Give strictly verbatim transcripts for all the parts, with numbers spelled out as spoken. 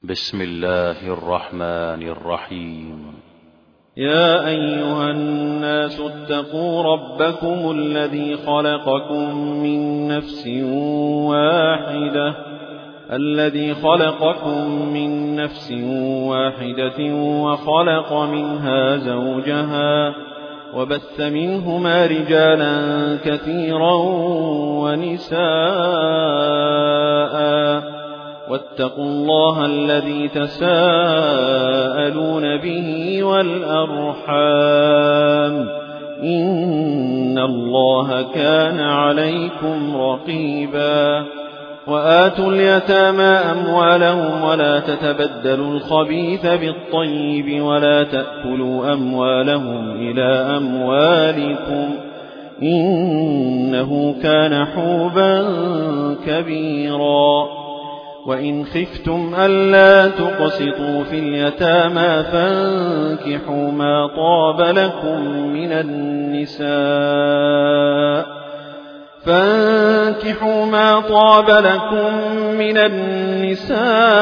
بسم الله الرحمن الرحيم. يا أيها الناس اتقوا ربكم الذي خلقكم من نفس واحدة الذي خلقكم من نفس واحدة وخلق منها زوجها وبث منهما رجالا كثيرا ونساء واتقوا الله الذي تساءلون به والأرحام إن الله كان عليكم رقيبا. وآتوا اليتامى أموالهم ولا تتبدلوا الخبيث بالطيب ولا تأكلوا أموالهم إلى أموالكم إنه كان حوبا كبيرا. وإن خفتم ألا تقسطوا في اليتامى فانكحوا ما طاب لكم من النساء فانكحوا ما طاب لكم من النساء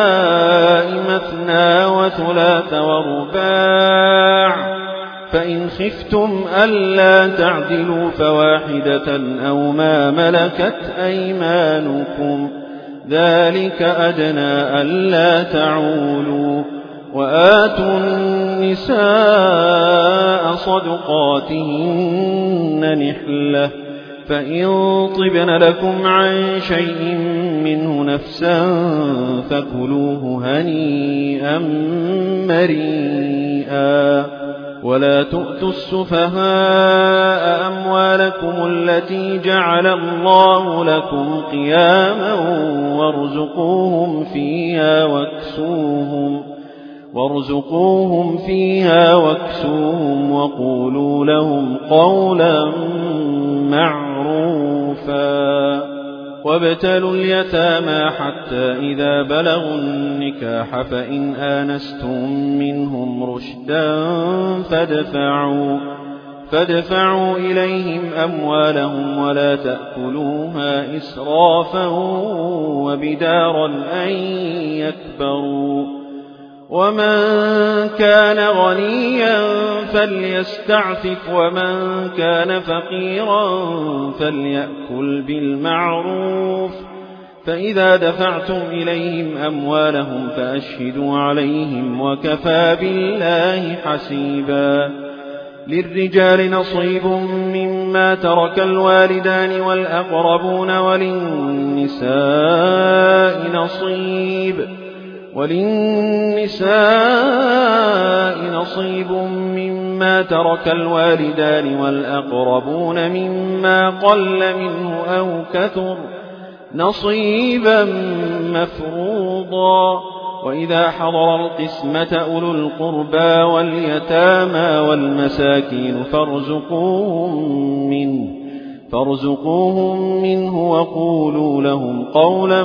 مثنى وثلاث ورباع فإن خفتم ألا تعدلوا فواحدة أو ما ملكت أيمانكم ذلك أدنى ألا تعولوا. وآتوا النساء صدقاتهن نحلة فإن طبن لكم عن شيء منه نفسا فكلوه هنيئا مريئا. ولا تؤتوا السفهاء أموالكم التي جعل الله لكم قياما وارزقوهم فيها واكسوهم وارزقوهم فيها واكسوهم وقولوا لهم قولا معروفا. وابتلوا اليتامى حتى إذا بلغوا النكاح فإن آنستم منهم رشدا فادفعوا, فادفعوا إليهم أموالهم ولا تأكلوها إسرافا وبدارا أن يكبروا. ومن كان غنيا فليستعفف ومن كان فقيرا فليأكل بالمعروف. فإذا دفعتم إليهم أموالهم فأشهدوا عليهم وكفى بالله حسيبا. للرجال نصيب مما ترك الوالدان والأقربون وللنساء نصيب وللنساء نصيب مما ترك الوالدان والأقربون مما قل منه أو كثر نصيبا مفروضا. وإذا حضر القسمة أولو القربى واليتامى والمساكين فارزقوهم منه, فارزقوهم منه وقولوا لهم قولا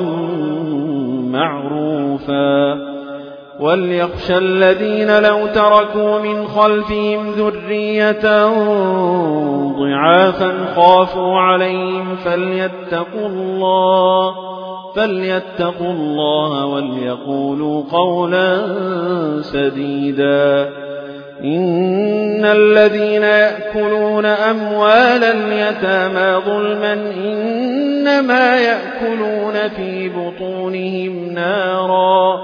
معروفا. وليخشى الذين لو تركوا من خلفهم ذرية ضعافا خافوا عليهم فليتقوا الله فليتقوا الله وليقولوا قولا سديدا. إن الذين يأكلون أموال اليتامى ظلما إنما يأكلون في بطونهم نارا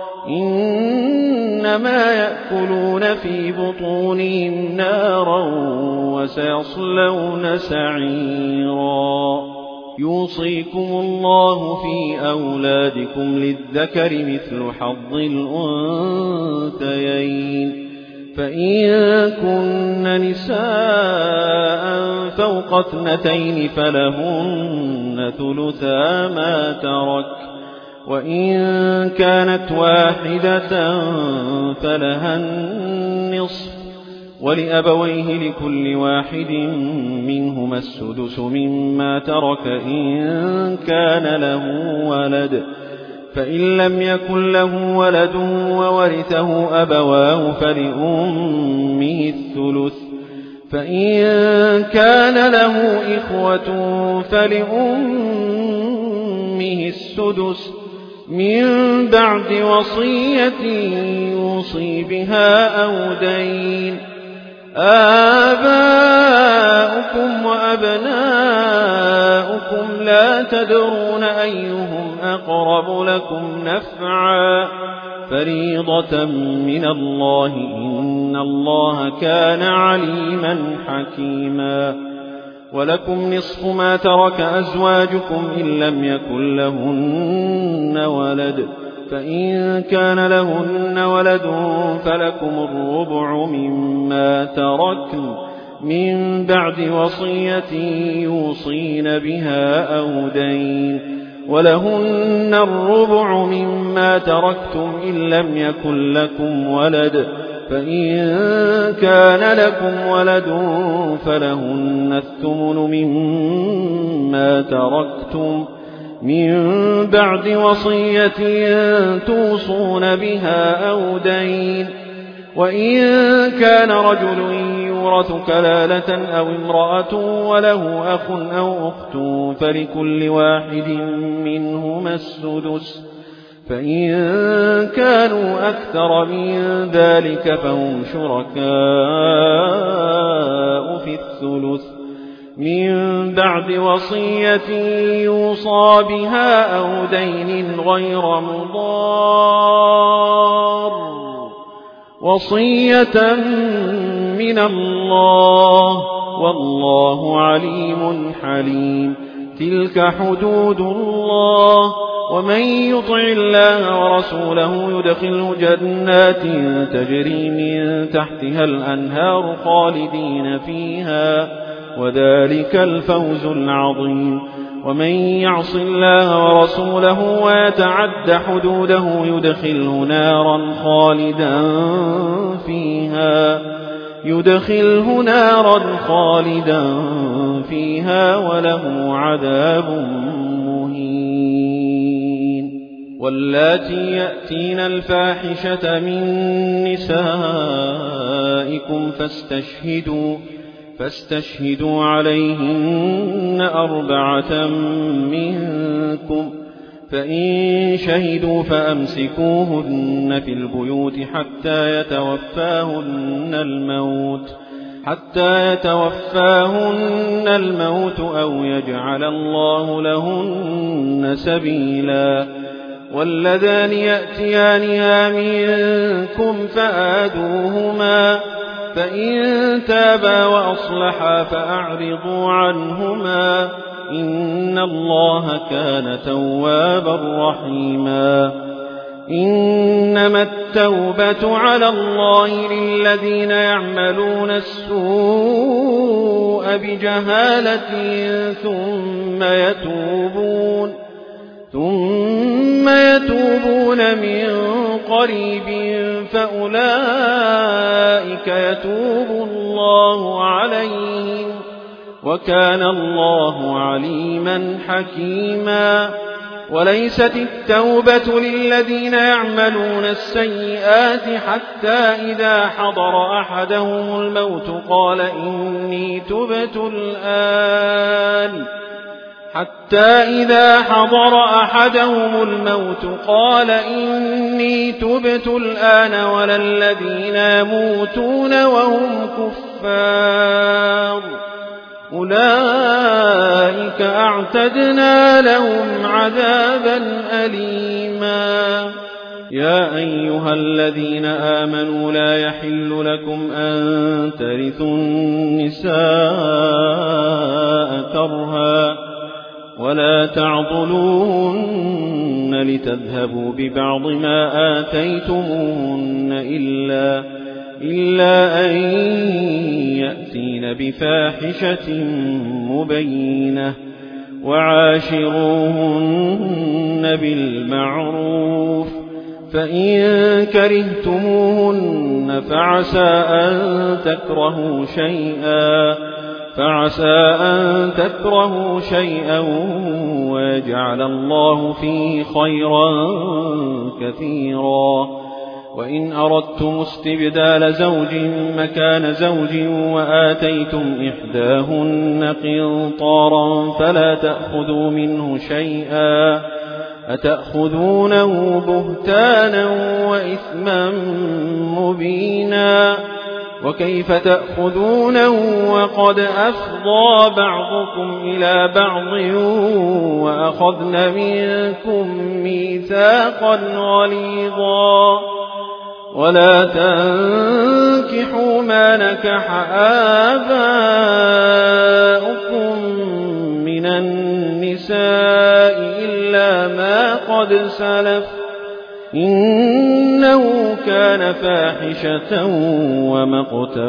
إنما يأكلون في بطونهم نارا وسيصلون سعيرا. يوصيكم الله في أولادكم للذكر مثل حظ الأنثيين فإن كن نساء فوق اثنتين فلهن ثلثا ما ترك وإن كانت واحدة فلها النصف ولأبويه لكل واحد منهما السدس مما ترك إن كان له ولد فإن لم يكن له ولد وورثه أبواه فلأمه الثلث فإن كان له إخوة فلأمه السدس من بعد وصية يوصي بها أو دين. آباؤكم وأبناؤكم لا تدرون أيهم أقرب لكم نفعا فريضة من الله إن الله كان عليما حكيما. ولكم نصف ما ترك أزواجكم إن لم يكن لهن ولد فإن كان لهن ولد فلكم الربع مما تركن من بعد وصية يوصين بها أو دين. ولهن الربع مما تركتم إن لم يكن لكم ولد فإن كان لكم ولد فلهن الثمن مما تركتم من بعد وصية توصون بها أو دين. وإن كان رجل يورث كلالة أو امرأة وله أخ أو أخت فلكل واحد منهما السدس فإن كانوا أكثر من ذلك فهم شركاء في الثلث من بعد وصية يوصى بها أو دين غير مضار وصية من الله والله عليم حليم. تلك حدود الله ومن يطع الله ورسوله يدخله جنات تجري من تحتها الأنهار خالدين فيها وذلك الفوز العظيم. ومن يعص الله ورسوله ويتعد حدوده يدخله نارا خالدا فيها يدخله نارا خالدا فيها وله عذاب مهين. واللاتي يأتين الفاحشة من نسائكم فاستشهدوا فاستشهدوا عليهن أربعة منكم فإن شهدوا فأمسكوهن في البيوت حتى يتوفاهن الموت حتى يتوفاهن الموت أو يجعل الله لهن سبيلا. واللذان يأتيانها منكم فآذوهما فإن تابا وأصلحا فأعرضوا عنهما إن الله كان توابا رحيما. إنما التوبة على الله للذين يعملون السوء بجهالة ثم يتوبون ثم يتوبون من قريب فأولئك يتوب الله عليهم وكان الله عليما حكيما. وليست التوبة للذين يعملون السيئات حتى إذا حضر أحدهم الموت قال إني تبت الآن حتى إذا حضر أحدهم الموت قال إني تبت الآن ولا الذين يموتون وهم كفار أولئك أعتدنا لهم عذابا أليما. يا أيها الذين آمنوا لا يحل لكم أن ترثوا النساء كرها ولا تعضلوهن لتذهبوا ببعض ما آتيتموهن إلا, إلا أن يأتين بفاحشة مبينة وعاشروهن بالمعروف فإن كرهتموهن فعسى أن تكرهوا شيئا فعسى أن تكرهوا شيئا ويجعل الله فيه خيرا كثيرا. وإن أردتم استبدال زوج مكان زوج وآتيتم إحداهن قنطارا فلا تأخذوا منه شيئا أتأخذونه بهتانا وإثما مبينا وكيف تأخذونه وقد أفضى بعضكم إلى بعض وأخذن منكم ميثاقا غليظا ولا تنكحوا ما نكح آباؤكم من النساء إلا ما قد سلف إنه كان فاحشة ومقتا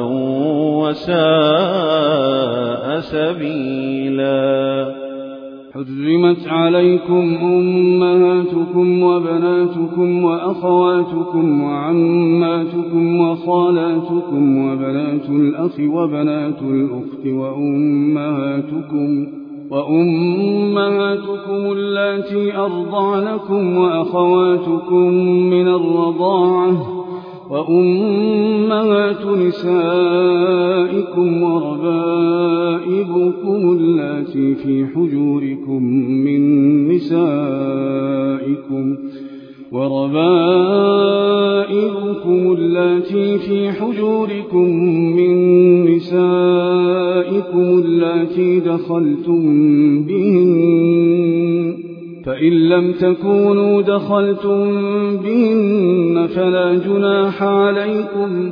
وساء سبيلا. حرمت عليكم أمهاتكم وبناتكم وأخواتكم وعماتكم وخالاتكم وبنات الأخ وبنات الأخت وأمهاتكم وأمهاتكم اللاتي أرضعنكم وأخواتكم من الرضاعة وأمهات نسائكم وربائبكم اللاتي في حجوركم من نسائكم وربائبكم اللاتي في حجوركم من نسائكم اللاتي دخلتم بهن فإن لم تكونوا دخلتم بهن فلا جناح عليكم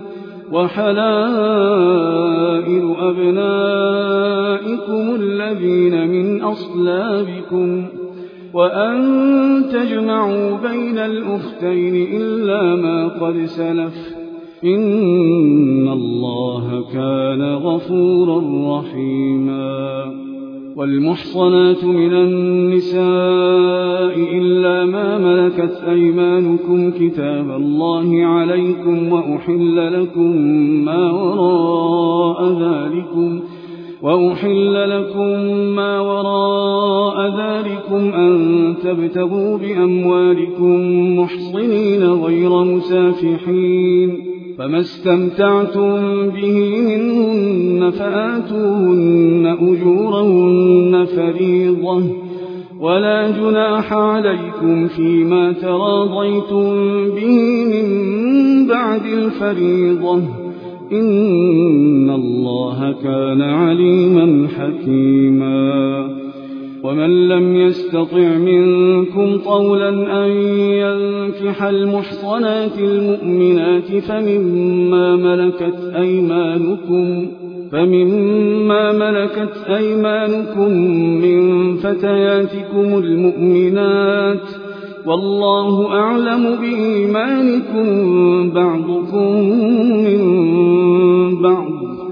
وحلائل أبنائكم الذين من أصلابكم وأن تجمعوا بين الأختين إلا ما قد سلف إن الله كان غفورا رحيما. والمحصنات من النساء إلا ما ملكت أيمانكم كتاب الله عليكم وأحل لكم ما وراء ذلكم وأحل لكم ما وراء ذلكم أن تبتغوا بأموالكم محصنين غير مسافحين فما استمتعتم به منهن فآتوهن أجورهن فريضة ولا جناح عليكم فيما تراضيتم به من بعد الفريضة إن الله كان عليما حكيما. ومن لم يستطع منكم طولا أن ينكح المحصنات المؤمنات فمما ملكت أيمانكم فمما ملكت أيمانكم من فتياتكم المؤمنات والله أعلم بإيمانكم بعضكم من بعض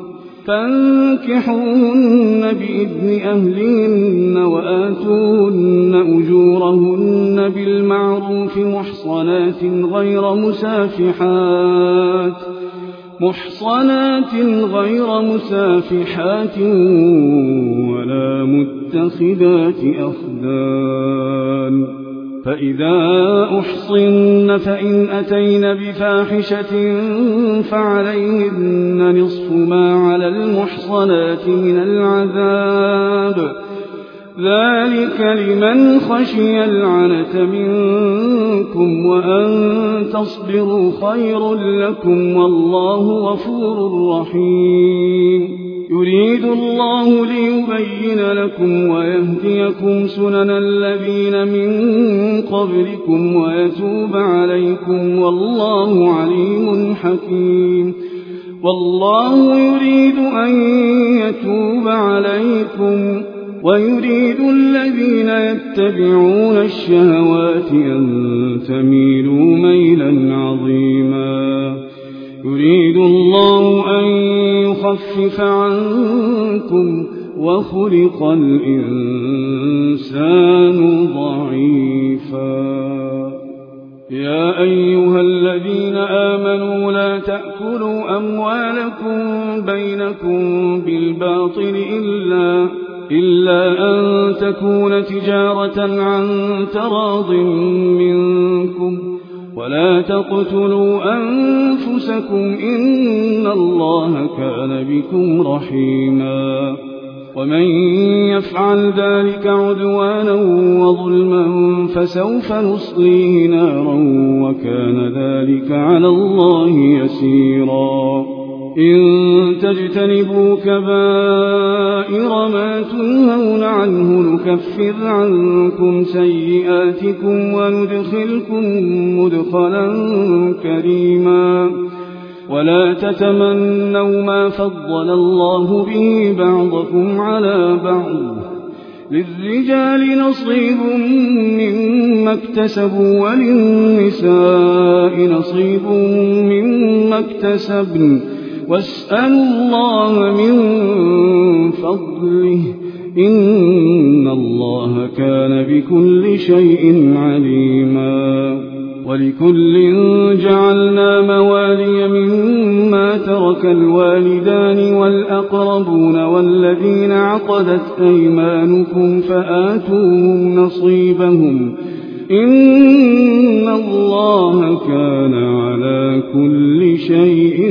فانكحوهن بإذن أهلهن وآتوهن أجورهن بالمعروف محصنات غير مسافحات محصنات غير مسافحات ولا متخذات أخدان فإذا أحصن فإن أتين بفاحشة فعليهن نصف ما على المحصنات من العذاب ذلك لمن خشي العنة منكم وأن تصبروا خير لكم والله غفور رحيم. يريد الله ليبين لكم ويهديكم سنن الذين من قبلكم ويتوب عليكم والله عليم حكيم. والله يريد أن يتوب عليكم ويريد الذين يتبعون الشهوات أن تميلوا ميلا عظيما. يريد الله أن يخفف عنكم وخلق الإنسان ضعيفا. يا أيها الذين آمنوا لا تأكلوا أموالكم بينكم بالباطل إلا إلا أن تكون تجارة عن تراض منكم ولا تقتلوا أنفسكم إن الله كان بكم رحيما. ومن يفعل ذلك عدوانا وظلما فسوف نصليه نارا وكان ذلك على الله يسيرا إن تجتنبوا كبائر ما تنهون عنه نكفر عنكم سيئاتكم وندخلكم مدخلا كريما ولا تتمنوا ما فضل الله به بعضكم على بعض للرجال نصيب مما اكتسبوا وللنساء نصيب مما اكتسبن واسألوا الله من فضله إن الله كان بكل شيء عليما ولكل جعلنا موالي مما ترك الوالدان والأقربون والذين عقدت أيمانكم فآتوهم نصيبهم إن الله كان على كل شيء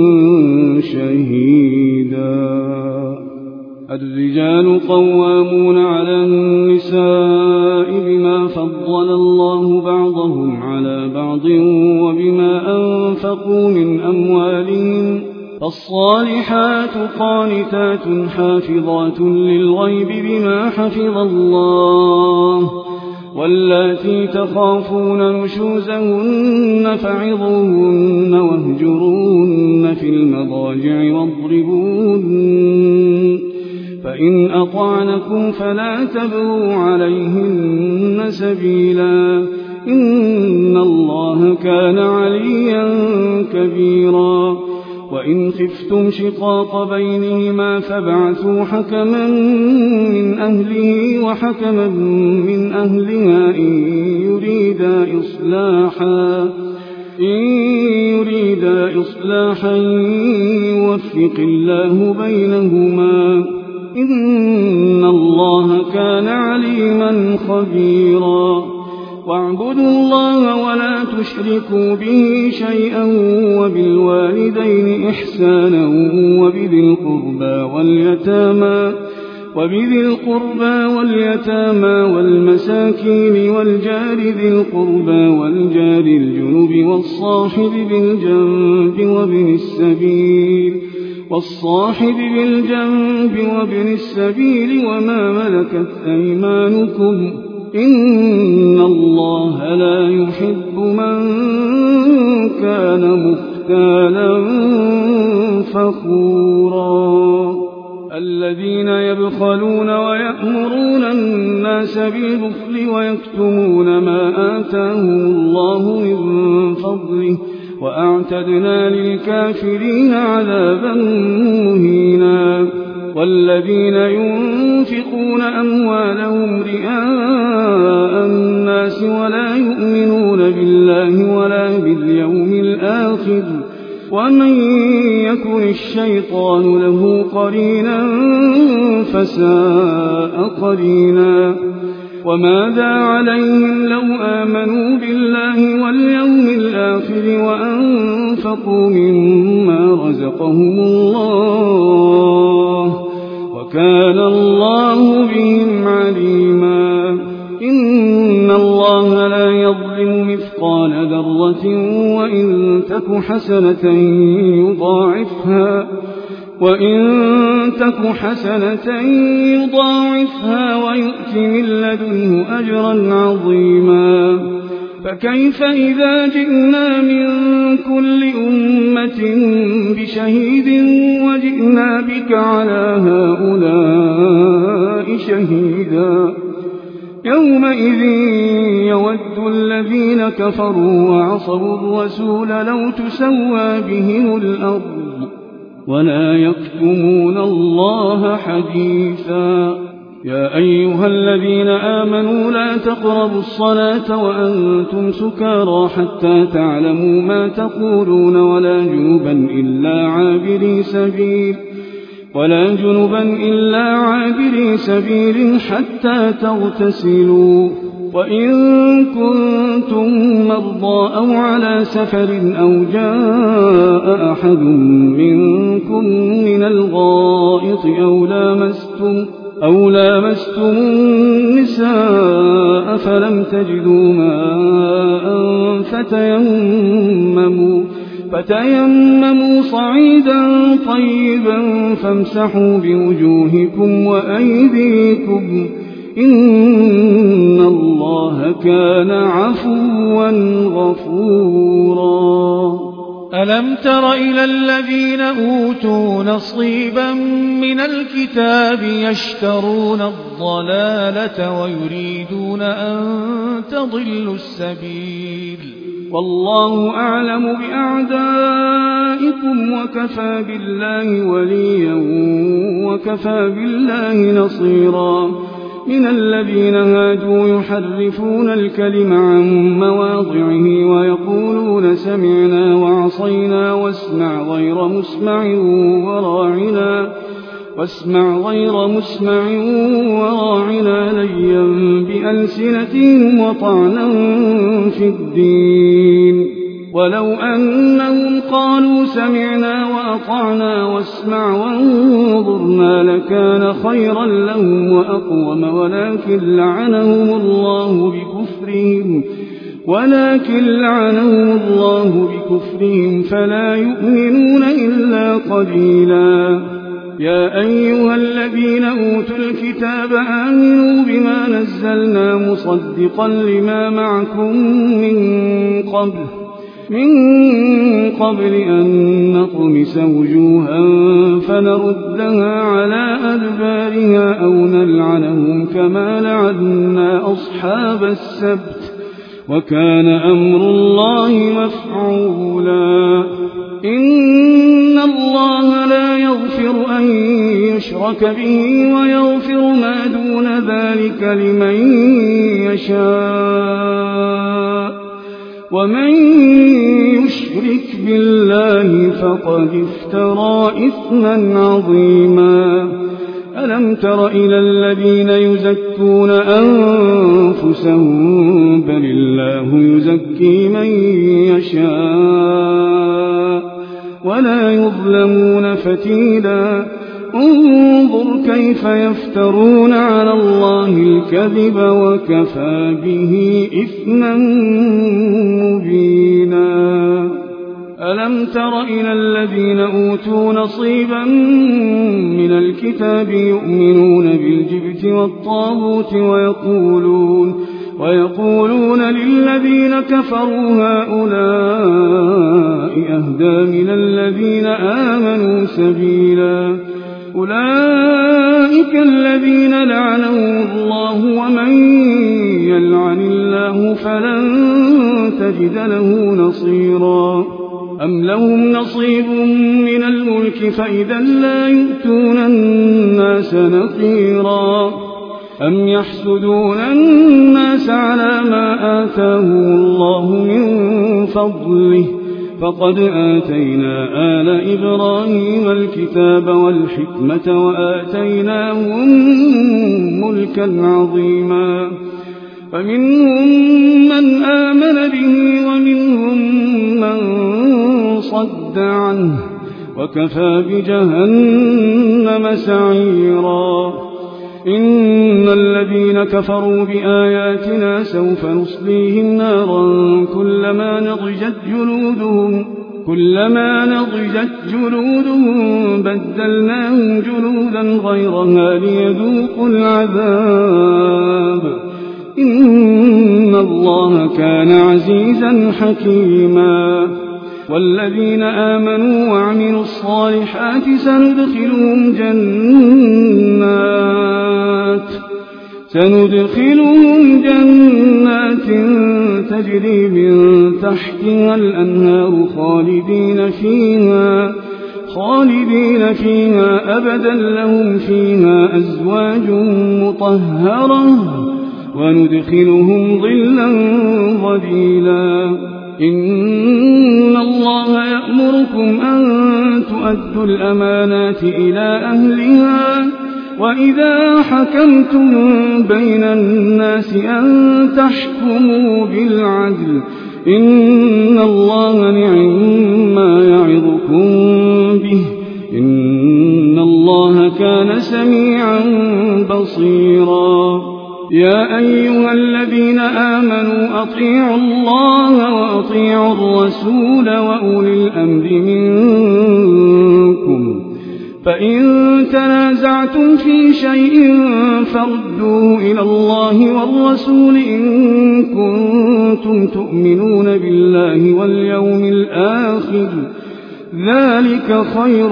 شهيدا الرجال قوامون على النساء بما فضل الله بعضهم على بعض وبما أنفقوا من أموالهم فالصالحات قانتات حافظات للغيب بما حفظ الله واللاتي تخافون نشوزهن فعظوهن واهجروهن في المضاجع واضربوهن فإن أطعنكم فلا تبغوا عليهن سبيلا إن الله كان عليا كبيرا وإن خفتم شقاق بينهما فابعثوا حكما من أهله وحكما من أهلها إن يريدا إصلاحا إن يريدا إصلاحا يوفق الله بينهما إن الله كان عليما خبيرا واعبدوا الله ولا تشركوا به شيئا وبالوالدين إحسانا وبذي القربى واليتامى وبذي القربى واليتامى والمساكين والجار ذي القربى والجار الجنب والصاحب بالجنب وابن السبيل والصاحب بالجنب وابن السبيل وما ملكت أيمانكم إن الله لا يحب من كان مختالا فخورا الذين يبخلون ويأمرون الناس بالبخل ويكتمون ما آتاهم الله من فضله وأعتدنا للكافرين عذابا مهينا والذين ينفقون أموالهم رئاء الناس ولا يؤمنون بالله ولا باليوم الآخر ومن يكن الشيطان له قرينا فساء قرينا وماذا عليهم لو آمنوا بالله واليوم الآخر وأنفقوا مما رزقهم الله وكان الله بهم عليما إن الله لا يظلم مثقال ذرة وإن تك حسنة يضاعفها وإن تك حسنة يضاعفها ويؤت من لدنه أجرا عظيما فكيف إذا جئنا من كل أمة بشهيد وجئنا بك على هؤلاء شهيدا يومئذ يود الذين كفروا وعصوا الرسول لو تسوى بهم الأرض ولا يكتمون الله حديثا يا أيها الذين آمنوا لا تقربوا الصلاة وأنتم سكارى حتى تعلموا ما تقولون ولا جنبا إلا عابري سبيل ولا جنبا إلا عابري سبيل حتى تغتسلوا وإن كنتم مرضى أو على سفر أو جاء أحد منكم من الغائط أو لامستم, أو لامستم النساء فلم تجدوا ماء فتيمموا, فتيمموا صعيدا طيبا فامسحوا بوجوهكم وأيديكم إن الله كان عفوا غفورا. ألم تر إلى الذين أوتوا نصيبا من الكتاب يشترون الضلالة ويريدون أن تضلوا السبيل والله أعلم بأعدائكم وكفى بالله وليا وكفى بالله نصيرا. من الذين هادوا يحرفون الكلم عن مواضعه ويقولون سمعنا وعصينا واسمع غير مسمع وراعنا واسمع غير مسمع وراعنا ليا بألسنتهم وطعنا في الدين ولو أنهم قالوا سمعنا وأطعنا واسمع وانظرنا لكان خيرا لهم وأقوم ولكن لعنهم الله بكفرهم ولكن لعنهم الله بكفرهم فلا يؤمنون إلا قليلا. يا أيها الذين أوتوا الكتاب آمنوا بما نزلنا مصدقا لما معكم من قبل من قبل أن نطمس وجوها فنردها على أدبارها أو نلعنهم كما لعنا أصحاب السبت وكان أمر الله مفعولا. إن الله لا يغفر أن يشرك به ويغفر ما دون ذلك لمن يشاء ومن يشرك بالله فقد افترى إثما عظيما. ألم تر إلى الذين يزكون أنفسهم بل الله يزكي من يشاء ولا يظلمون فتيلا. انظر كيف يفترون على الله الكذب وكفى به إثما مبينا. ألم تر إلى الذين أوتوا نصيبا من الكتاب يؤمنون بالجبت والطاغوت ويقولون, ويقولون للذين كفروا هؤلاء أهدى من الذين آمنوا سبيلا. أولئك الذين لعنهم الله ومن يلعن الله فلن تجد له نصيرا. أم لهم نصيب من الملك فإذا لا يؤتون الناس نقيرا. أم يحسدون الناس على ما آتاهم الله من فضله فقد آتينا آل إبراهيم الكتاب والحكمة وآتيناهم ملكا عظيما. فمنهم من آمن به ومنهم من صد عنه وكفى بجهنم سعيرا. إن الذين كفروا بآياتنا سوف نصليهم نارا كلما نضجت جلودهم كلما نضجت جلودهم بدلناهم جلودا غيرها ليذوقوا العذاب إن الله كان عزيزا حكيما. والذين آمنوا وعملوا الصالحات سندخلهم جنات سندخلهم جنات تجري من تحتها الأنهار خالدين فيها خالدين فيها أبدا لهم فيها أزواج مطهرة وندخلهم ظلا ظليلا. إن الله يأمركم أن تؤدوا الأمانات إلى أهلها وإذا حكمتم بين الناس أن تحكموا بالعدل إن الله نعم يعظكم به إن الله كان سميعا بصيرا يا أيها الذين آمنوا أطيعوا الله وأطيعوا الرسول وأولي الأمر منكم فإن تنازعتم في شيء فردوه إلى الله والرسول إن كنتم تؤمنون بالله واليوم الآخر ذلك خير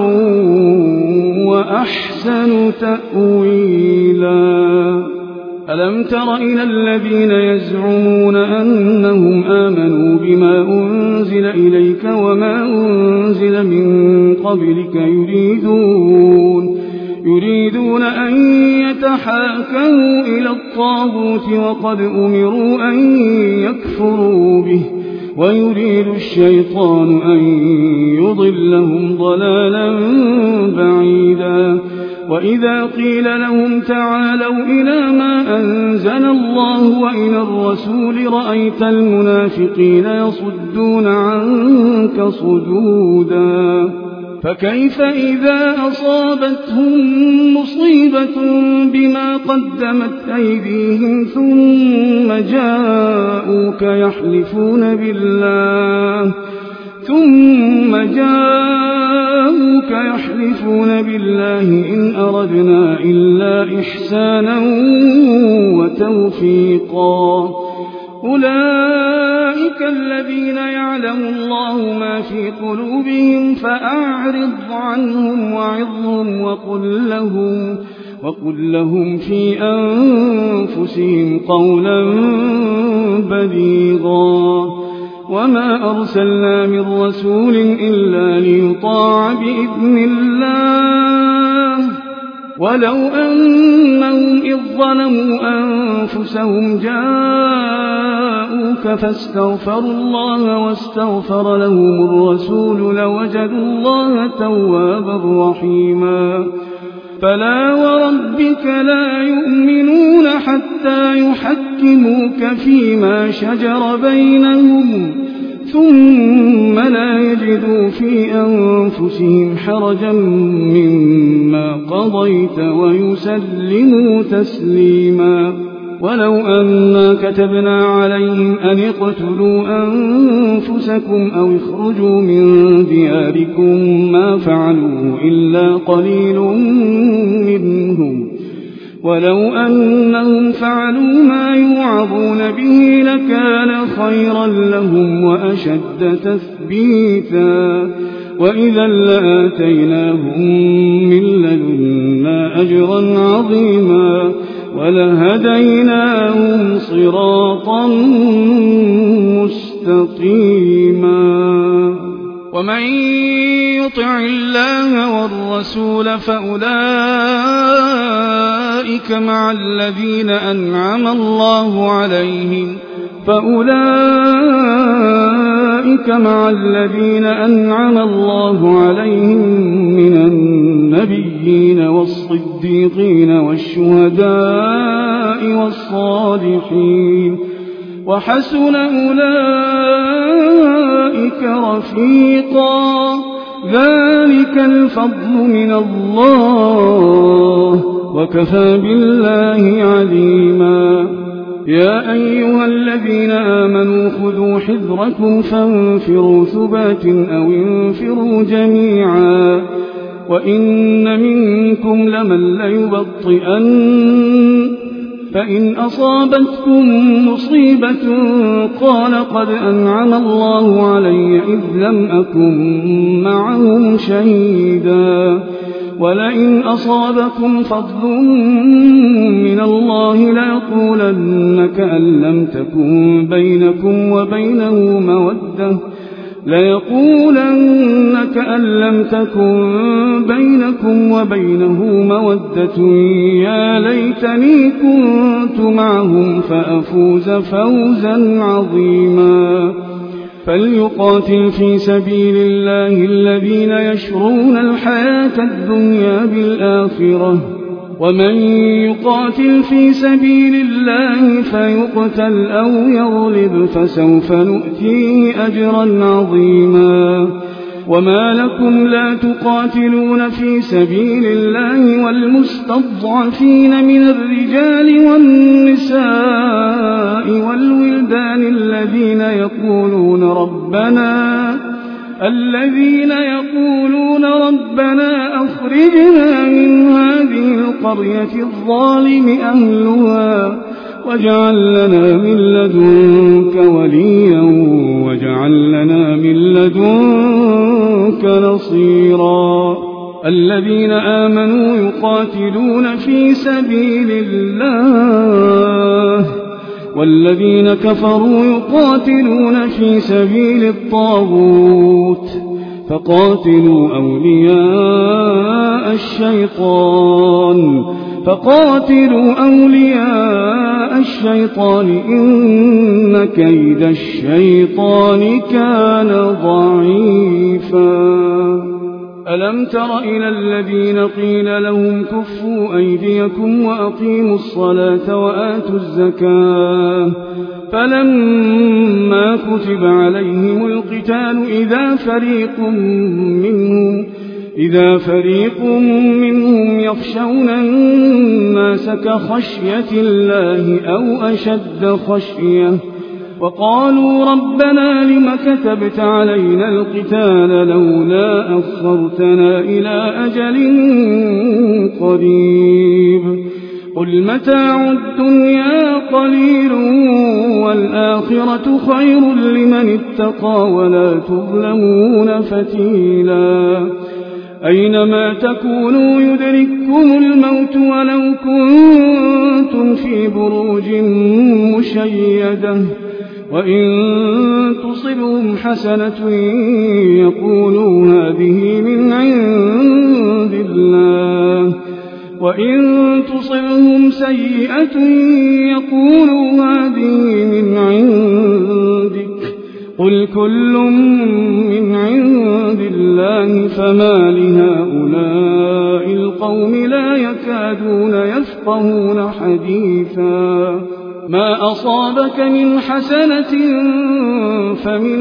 وأحسن تأويلا ألم تر إلى الذين يزعمون أنهم آمنوا بما أنزل إليك وما أنزل من قبلك يريدون يريدون أن يتحاكموا إلى الطاغوت وقد أمروا أن يكفروا به ويريد الشيطان أن يضلهم ضلالا بعيدا وإذا قيل لهم تعالوا إلى ما أنزل الله وإلى الرسول رأيت المنافقين يصدون عنك صدودا فكيف إذا أصابتهم مصيبة بما قدمت أيديهم ثم جاءوك يحلفون بالله ثم جاءوك يحلفون بالله إن أردنا إلا إحسانا وتوفيقا أولئك الذين يعلم الله ما في قلوبهم فأعرض عنهم وعظهم وقل لهم, وقل لهم في أنفسهم قولا بليغا وما أرسلنا من رسول إلا ليطاع بإذن الله ولو أنهم إذ ظلموا أنفسهم جاءوك فاستغفروا الله واستغفر لهم الرسول لوجدوا الله توابا رحيما فلا وربك لا يؤمنون حتى يحكموك فيما شجر بينهم ثم لا يجدوا في أنفسهم حرجا مما قضيت ويسلموا تسليما ولو أنا كتبنا عليهم أن اقتلوا أنفسكم أو اخرجوا من دياركم ما فعلوه إلا قليل منهم ولو أنهم فعلوا ما يوعظون به لكان خيرا لهم وأشد تثبيتا وإذا لآتيناهم من لدنا أجرا عظيما ولهديناهم صراطا مستقيما ومن يطع الله والرسول فأولئك مع الذين أنعم الله عليهم فأولئك مع الذين أنعم الله عليهم من النبيين والصديقين والشهداء والصالحين وحسن أولئك رفيقا ذلك الفضل من الله وكفى بالله عليما يا أيها الذين آمنوا خذوا حذركم فانفروا ثبات أو انفروا جميعا وإن منكم لمن ليبطئن فإن أصابتكم مصيبة قال قد أنعم الله علي إذ لم أكن معهم شهيدا ولئن أصابكم فضل من الله ليقولن كأن لم تكن بينكم وبينه مودة ليقولن كأن لم تكن بينكم وبينه مودة يا ليتني كنت معهم فأفوز فوزا عظيما فليقاتل في سبيل الله الذين يشرون الحياة الدنيا بالآخرة ومن يقاتل في سبيل الله فيقتل أو يغلب فسوف نؤتيه أجرا عظيما وما لكم لا تقاتلون في سبيل الله والمستضعفين من الرجال والنساء والولدان الذين يقولون ربنا الذين يقولون ربنا أخرجنا من هذه القرية الظالم أهلها واجعل لنا من لدنك وليا واجعل لنا من لدنك نصيرا الذين آمنوا يقاتلون في سبيل الله والذين كفروا يقاتلون في سبيل الطاغوت فقاتلوا أولياء الشيطان فقاتلوا أولياء الشيطان إن كيد الشيطان كان ضعيفا ألم تر إلى الذين قيل لهم كفوا أيديكم وأقيموا الصلاة وآتوا الزكاة فلما كتب عليهم القتال إذا فريق منهم إذا فريق منهم يخشون الناس كخشية الله أو أشد خشية وقالوا ربنا لم كتبت علينا القتال لولا أخرتنا إلى أجل قريب قل متاع الدنيا قليل والآخرة خير لمن اتقى ولا تظلمون فتيلا أينما تكونوا يدرككم الموت ولو كنتم في بروج مشيدة وإن تصبهم حسنة يقولوا هذه من عند الله وإن تصبهم سيئة يقولوا هذه من عندك قل كل من عند الله فما لهؤلاء القوم لا يكادون يفقهون حديثا ما أصابك من حسنة فمن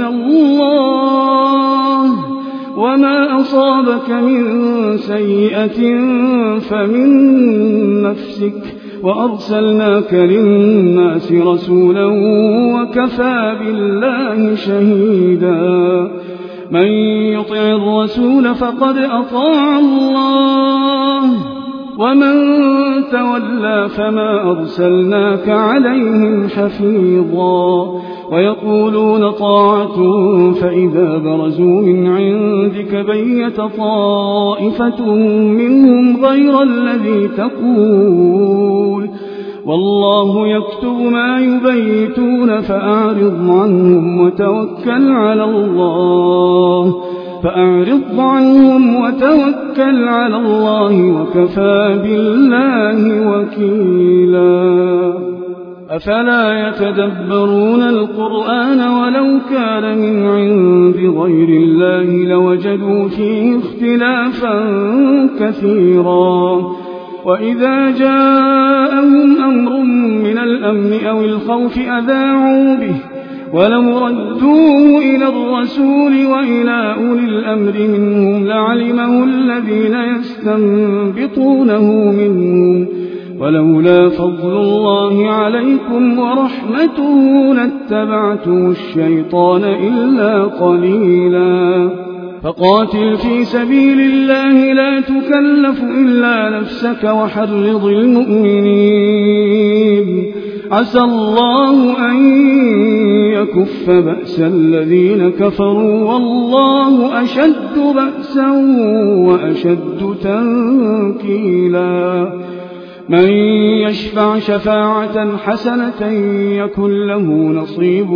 الله وما أصابك من سيئة فمن نفسك وأرسلناك للناس رسولا وكفى بالله شهيدا من يطع الرسول فقد أطاع الله ومن تولى فما أرسلناك عليهم حفيظا ويقولون طاعة فإذا برزوا من عندك بيت طائفة منهم غير الذي تقول والله يكتب ما يبيتون فأعرض عنهم وتوكل على الله فأعرض عنهم وتوكل على الله وكفى بالله وكيلا أفلا يتدبرون القرآن ولو كان من عند غير الله لوجدوا فيه اختلافا كثيرا وإذا جاءهم أمر من الأمن أو الخوف أذاعوا به ولو ردوه إلى الرسول وإلى أولي الأمر منهم لعلمه الذين يستنبطونه منهم ولولا فضل الله عليكم ورحمته لاتبعتم الشيطان إلا قليلا فقاتل في سبيل الله لا تكلف إلا نفسك وحرض المؤمنين عسى الله أن يكف بأس الذين كفروا والله أشد بأسا وأشد تنكيلا من يشفع شفاعة حسنة يكن له نصيب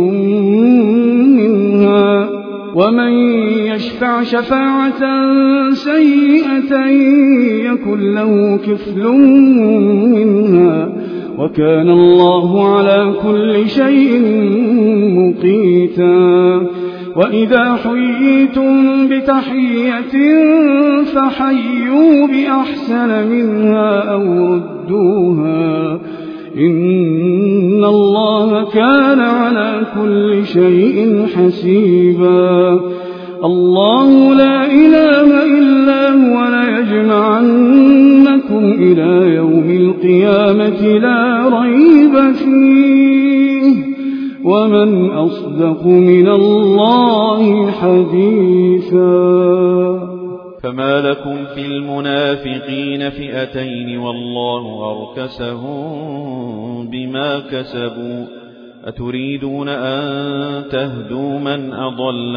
منها ومن يشفع شفاعة سيئة يكن له كفل منها وكان الله على كل شيء مقيتا وإذا حييتم بتحية فحيوا بأحسن منها أو ردوها إن الله كان على كل شيء حسيبا. الله لا إله إلا هو ليجمعنكم إلى يوم القيامة لا ريب فيه ومن أصدق من الله حديثا. فما لكم في المنافقين فئتين والله أركسهم بما كسبوا أتريدون أن تهدوا من أضل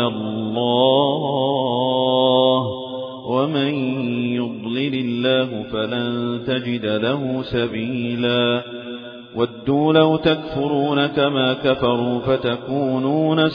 الله ومن يضلل الله فلن تجد له سبيلا. ودوا لو تكفرون كما كفروا فتكونون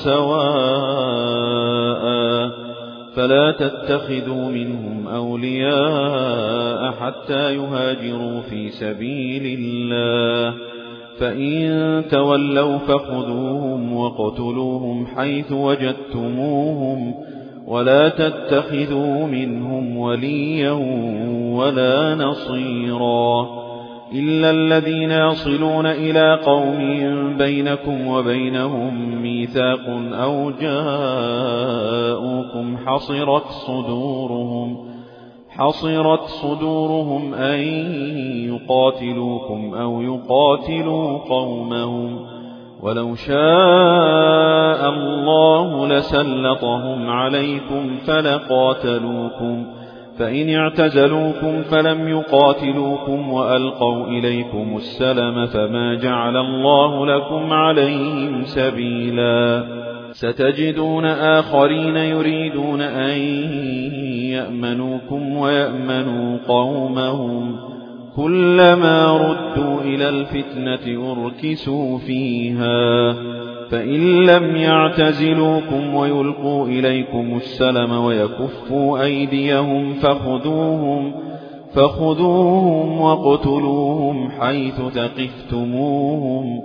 سواء فلا تتخذوا منهم أولياء حتى يهاجروا في سبيل الله فإن تولوا فخذوهم وقتلوهم حيث وجدتموهم ولا تتخذوا منهم وليا ولا نصيرا إلا الذين يصلون إلى قوم بينكم وبينهم ميثاق أو جاءوكم حصرت صدورهم حصرت صدورهم أن يقاتلوكم أو يقاتلوا قومهم ولو شاء الله لسلطهم عليكم فلقاتلوكم فإن اعتزلوكم فلم يقاتلوكم وألقوا إليكم السلم فما جعل الله لكم عليهم سبيلا. ستجدون آخرين يريدون أن يأمنوكم ويأمنوا قومهم كلما ردوا إلى الفتنة أركسوا فيها فإن لم يعتزلوكم ويلقوا إليكم السلم ويكفوا أيديهم فخذوهم فخذوهم وقتلوهم حيث ثقفتموهم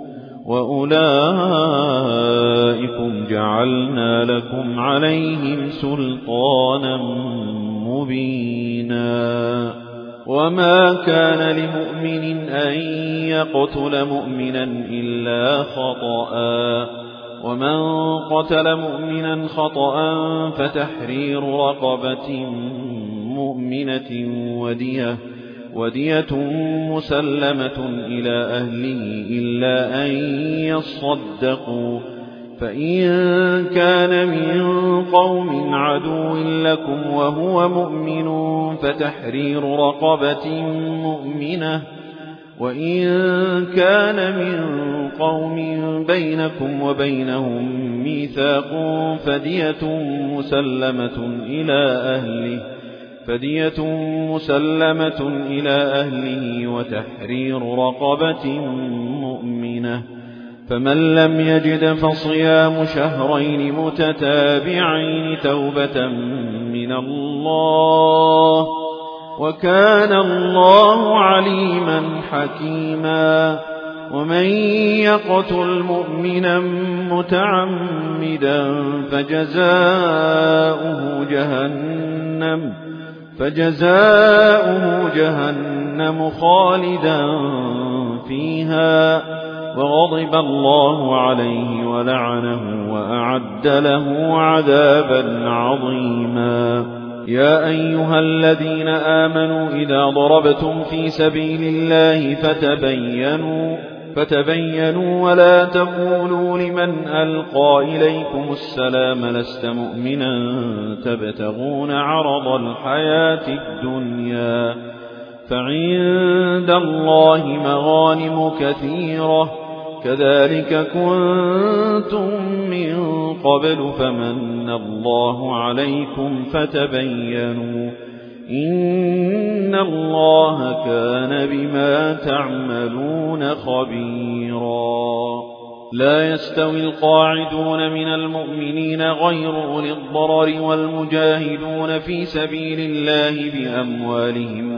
وأولئكم جعلنا لكم عليهم سلطانا مبينا. وما كان لمؤمن أن يقتل مؤمنا إلا خطأ ومن قتل مؤمنا خطأ فتحرير رقبة مؤمنة ودية ودية مسلمة إلى أهله إلا أن يصدقوا فإن كان من قوم عدو لكم وهو مؤمن فتحرير رقبة مؤمنة وإن كان من قوم بينكم وبينهم ميثاق فدية مسلمة إلى أهله فدية مسلمة إلى أهله وتحرير رقبة مؤمنة فمن لم يجد فصيام شهرين متتابعين توبة من الله وكان الله عليما حكيما. ومن يقتل مؤمنا متعمدا فجزاؤه جهنم فجزاؤه جهنم خالدا فيها وغضب الله عليه ولعنه وأعد له عذابا عظيما. يا أيها الذين آمنوا إذا ضربتم في سبيل الله فتبينوا فتبينوا ولا تقولوا لمن ألقى إليكم السلام لست مؤمنا تبتغون عرض الحياة الدنيا فعند الله مغانم كثيرة كذلك كنتم من قبل فمن الله عليكم فتبينوا إن الله كان بما تعملون خبيرا. لا يستوي القاعدون من المؤمنين غير أولي الضرر والمجاهدون في سبيل الله بأموالهم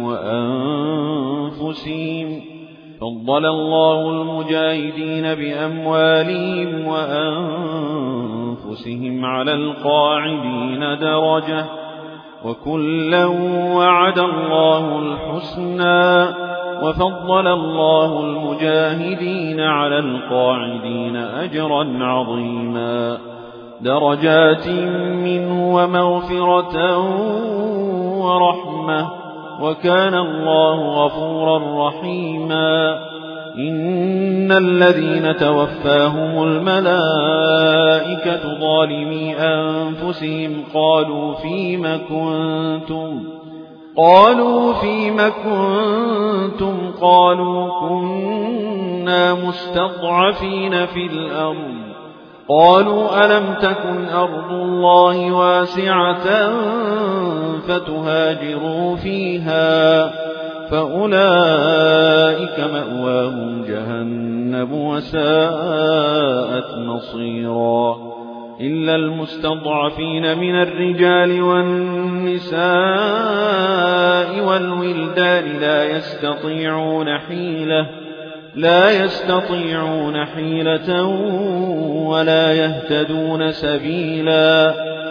وأنفسهم فضل الله المجاهدين بأموالهم وأنفسهم أنفسهم على القاعدين درجة وكلا وعد الله الحسنى وفضل الله المجاهدين على القاعدين أجرا عظيما درجات منه ومغفرة ورحمة وكان الله غفورا رحيما إن الذين توفاهم الملائكة ظالمي أنفسهم قالوا فيم كنتم قالوا فيم كنتم قالوا كنا مستضعفين في الأرض قالوا ألم تكن أرض الله واسعة فتهاجروا فيها فأولئك مأواهم جهنم وساءت مصيرا إلا المستضعفين من الرجال والنساء والولدان لا يستطيعون حيلة لا يستطيعون حيلة ولا يهتدون سبيلا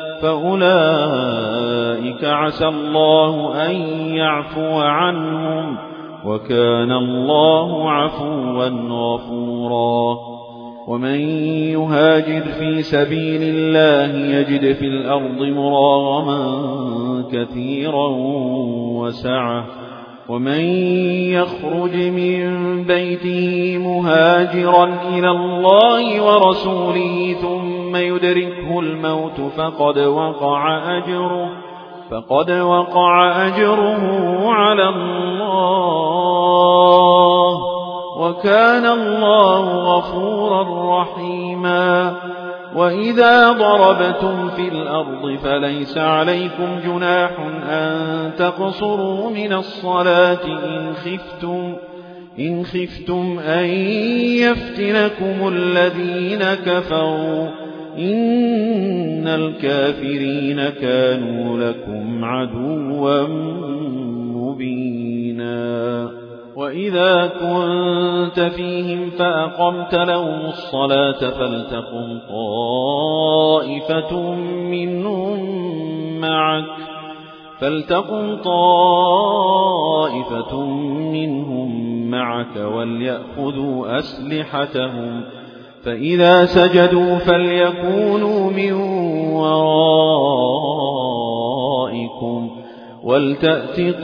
فأولئك عسى الله أن يعفو عنهم وكان الله عفوا غفورا ومن يهاجر في سبيل الله يجد في الأرض مراغما كثيرا وسعة ومن يخرج من بيته مهاجرا إلى الله ورسوله ثم يدركه الموت فقد وقع أجره فقد وقع أجره على الله وكان الله غفورا رحيما وإذا ضربتم في الأرض فليس عليكم جناح أن تقصروا من الصلاة إن خفتم إن خفتم أن يفتنكم الذين كفروا إن الكافرين كانوا لكم عدوا مبينا وإذا كنت فيهم فأقمت لهم الصلاة فلتقم طائفة منهم معك فلتقم طائفة منهم معك وليأخذوا أسلحتهم فإذا سجدوا فليكونوا من ورائكم ولتأت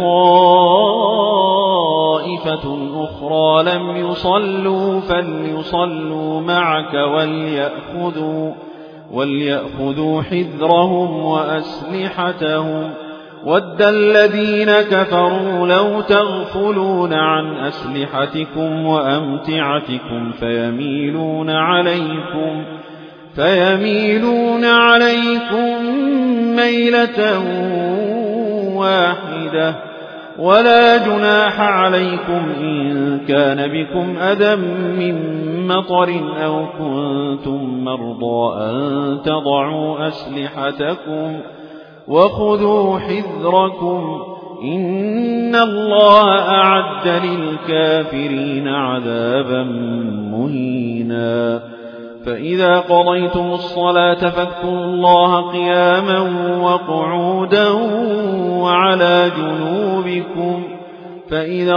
طائفة أخرى لم يصلوا فليصلوا معك وليأخذوا, وليأخذوا حذرهم وأسلحتهم ود الذين كفروا لو تغفلون عن أسلحتكم وأمتعتكم فيميلون عليكم فيميلون عليكم ميلة واحدة ولا جناح عليكم إن كان بكم أذى من مطر أو كنتم مرضى أن تضعوا أسلحتكم وخذوا حذركم إن الله أعد للكافرين عذابا مهينا فإذا قضيتم الصلاة فاذكروا الله قياما وقعودا وعلى جنوبكم فإذا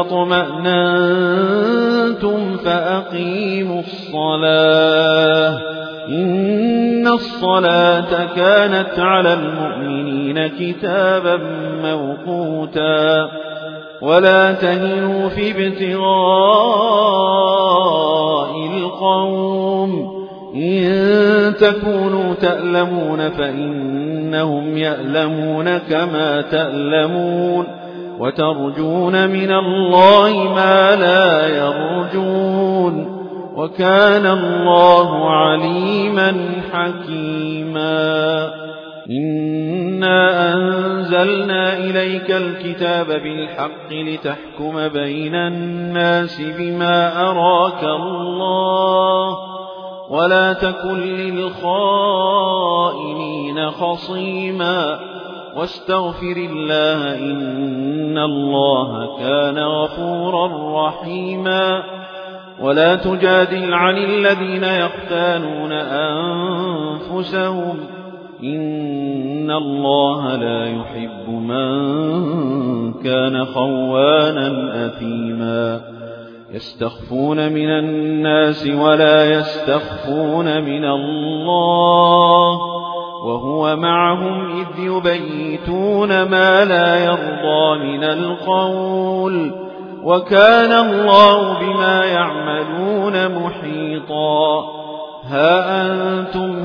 اطمأننتم فأقيموا الصلاة إن الصلاة كانت على المؤمنين كتابا موقوتا ولا تهنوا في ابتغاء القوم إن تكونوا تألمون فإنهم يألمون كما تألمون وترجون من الله ما لا يرجون وكان الله عليما حكيما إنا أنزلنا إليك الكتاب بالحق لتحكم بين الناس بما أراك الله ولا تكن للخائنين خصيما واستغفر الله إن الله كان غفورا رحيما ولا تجادل عن الذين يختانون أنفسهم إن الله لا يحب من كان خوانا أثيما يستخفون من الناس ولا يستخفون من الله وهو معهم إذ يبيتون ما لا يرضى من القول وكان الله بما يعملون محيطا ها أنتم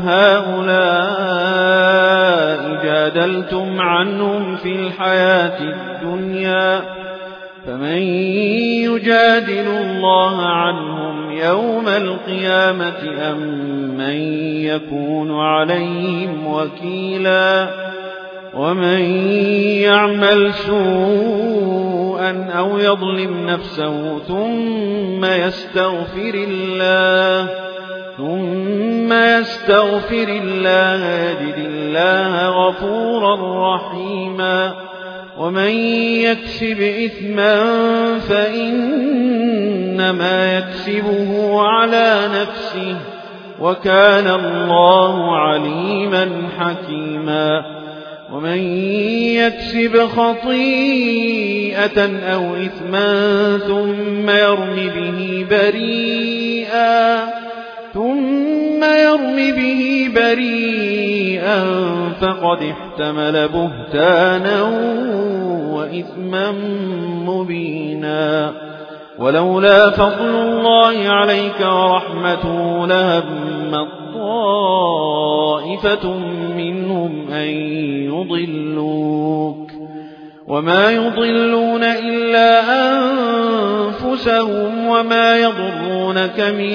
هؤلاء جادلتم عنهم في الحياة الدنيا فمن يجادل الله عنهم يوم القيامة أم من يكون عليهم وكيلا ومن يعمل سوءا أو يظلم نفسه ثم يستغفر الله ثم يستغفر الله يجد الله غفورا رحيما ومن يكسب إثما فإنما يكسبه على نفسه وكان الله عليما حكيما ومن يكسب خطيئة أو إثما ثم يرم به بريئا ثم يرم به بريئا فقد احتمل بهتانا وإثما مبينا ولولا فضل الله عليك ورحمته لهم طائفة منهم أن يضلوك وما يضلون إلا أنفسهم وما يضرونك من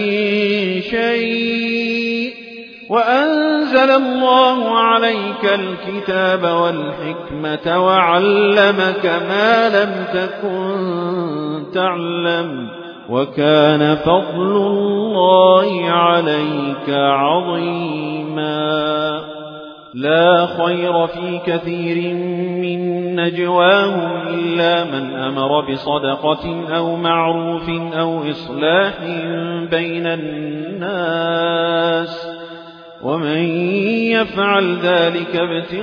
شيء وأنزل الله عليك الكتاب والحكمة وعلمك ما لم تكن تعلم وكان فضل الله عليك عظيما لا خير في كثير من نجواهم إلا من أمر بصدقة أو معروف أو إصلاح بين الناس ومن يفعل ذلك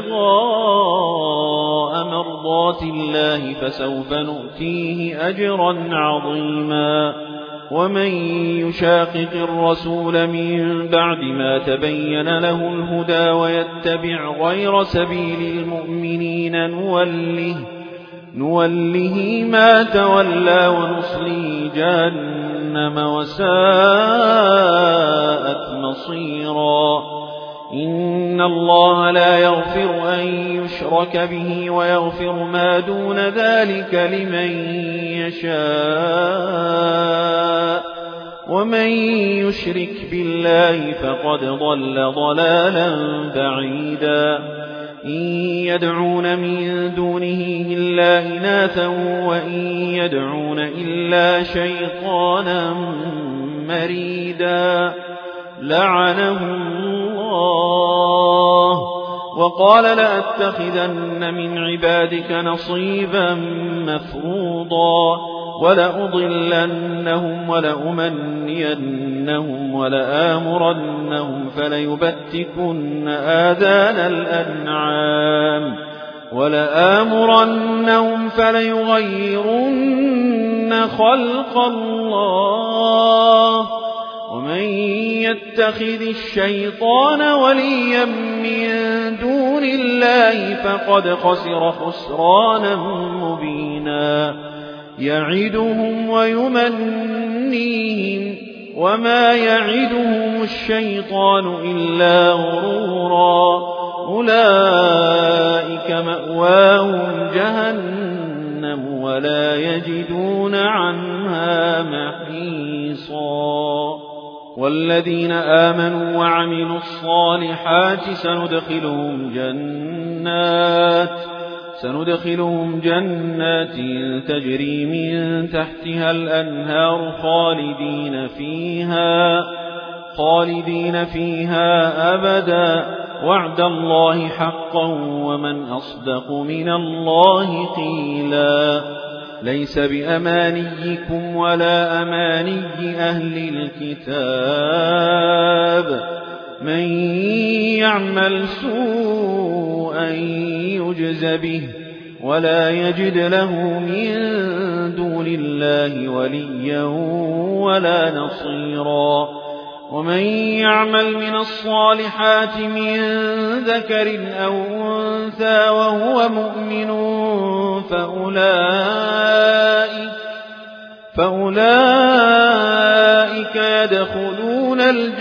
ابتغاء مرضات الله فسوف نؤتيه أجرا عظيما ومن يشاقق الرسول من بعد ما تبين له الهدى ويتبع غير سبيل المؤمنين نوله, نوله ما تولى ونصليه جهنم وساءت مصيرا إن الله لا يغفر أن يشرك به ويغفر ما دون ذلك لمن يشاء ومن يشرك بالله فقد ضل ضلالا بعيدا إن يدعون من دونه إلا إناثا وإن يدعون إلا شيطانا مريدا لعنه الله وقال لأتخذن من عبادك نصيبا مفروضا ولأضلنهم ولأمنينهم ولآمرنهم فليبتكن آذان الأنعام ولآمرنهم فليغيرن خلق الله ومن يتخذ الشيطان وليا من دون الله فقد خسر خسرانا مبينا يعدهم ويمنيهم وما يعدهم الشيطان إلا غرورا أولئك مأواهم جهنم ولا يجدون عنها محيصا والذين آمنوا وعملوا الصالحات سندخلهم جنات سندخلهم جنات تجري من تحتها الأنهار خالدين فيها خالدين فيها أبدا وعد الله حقا ومن أصدق من الله قيلا ليس بأمانيكم ولا أماني أهل الكتاب من يعمل سوءا يجز به ولا يجد له من دون الله وليا ولا نصيرا ومن يعمل من الصالحات من ذكر أو أنثى وهو مؤمن فأولئك, فأولئك يدخلون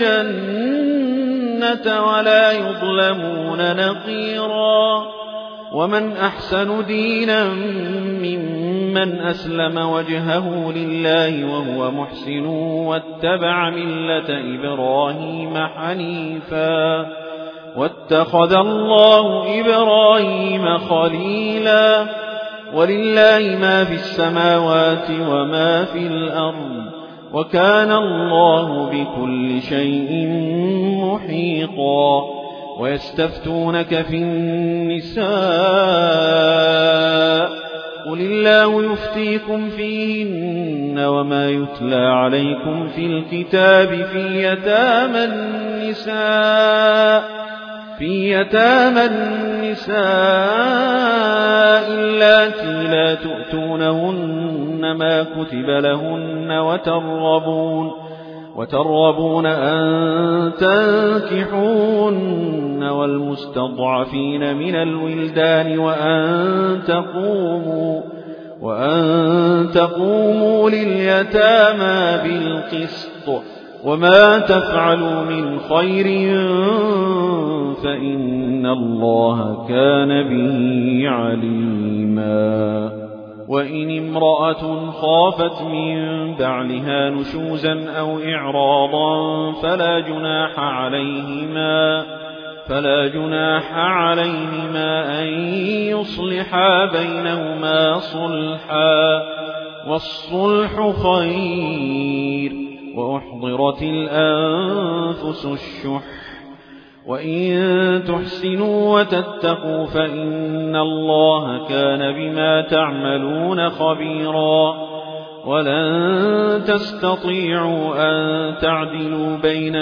الجنة ولا يظلمون نقيرا ومن أحسن دينا ممن أسلم وجهه لله وهو محسن واتبع ملة إبراهيم حنيفا واتخذ الله إبراهيم خليلا ولله ما في السماوات وما في الأرض وكان الله بكل شيء محيطا ويستفتونك في النساء قل الله يفتيكم فيهن وما يتلى عليكم في الكتاب في يتامى النساء في يتامى النساء اللاتي لا تؤتونهن ما كتب لهن وتربون وتربون أن تنكحون والمستضعفين من الولدان وأن تقوموا وأن تقوموا لليتامى بالقسط وما تفعلوا من خير فإن الله كان به عليما وإن امرأة خافت من بعلها نشوزا أو إعراضا فلا جناح عليهما فلا جناح عليهما أن يصلحا بينهما صلحا والصلح خير وأحضرت الأنفس الشح وإن تحسنوا وتتقوا فإن الله كان بما تعملون خبيرا ولن تستطيعوا أن تعدلوا بين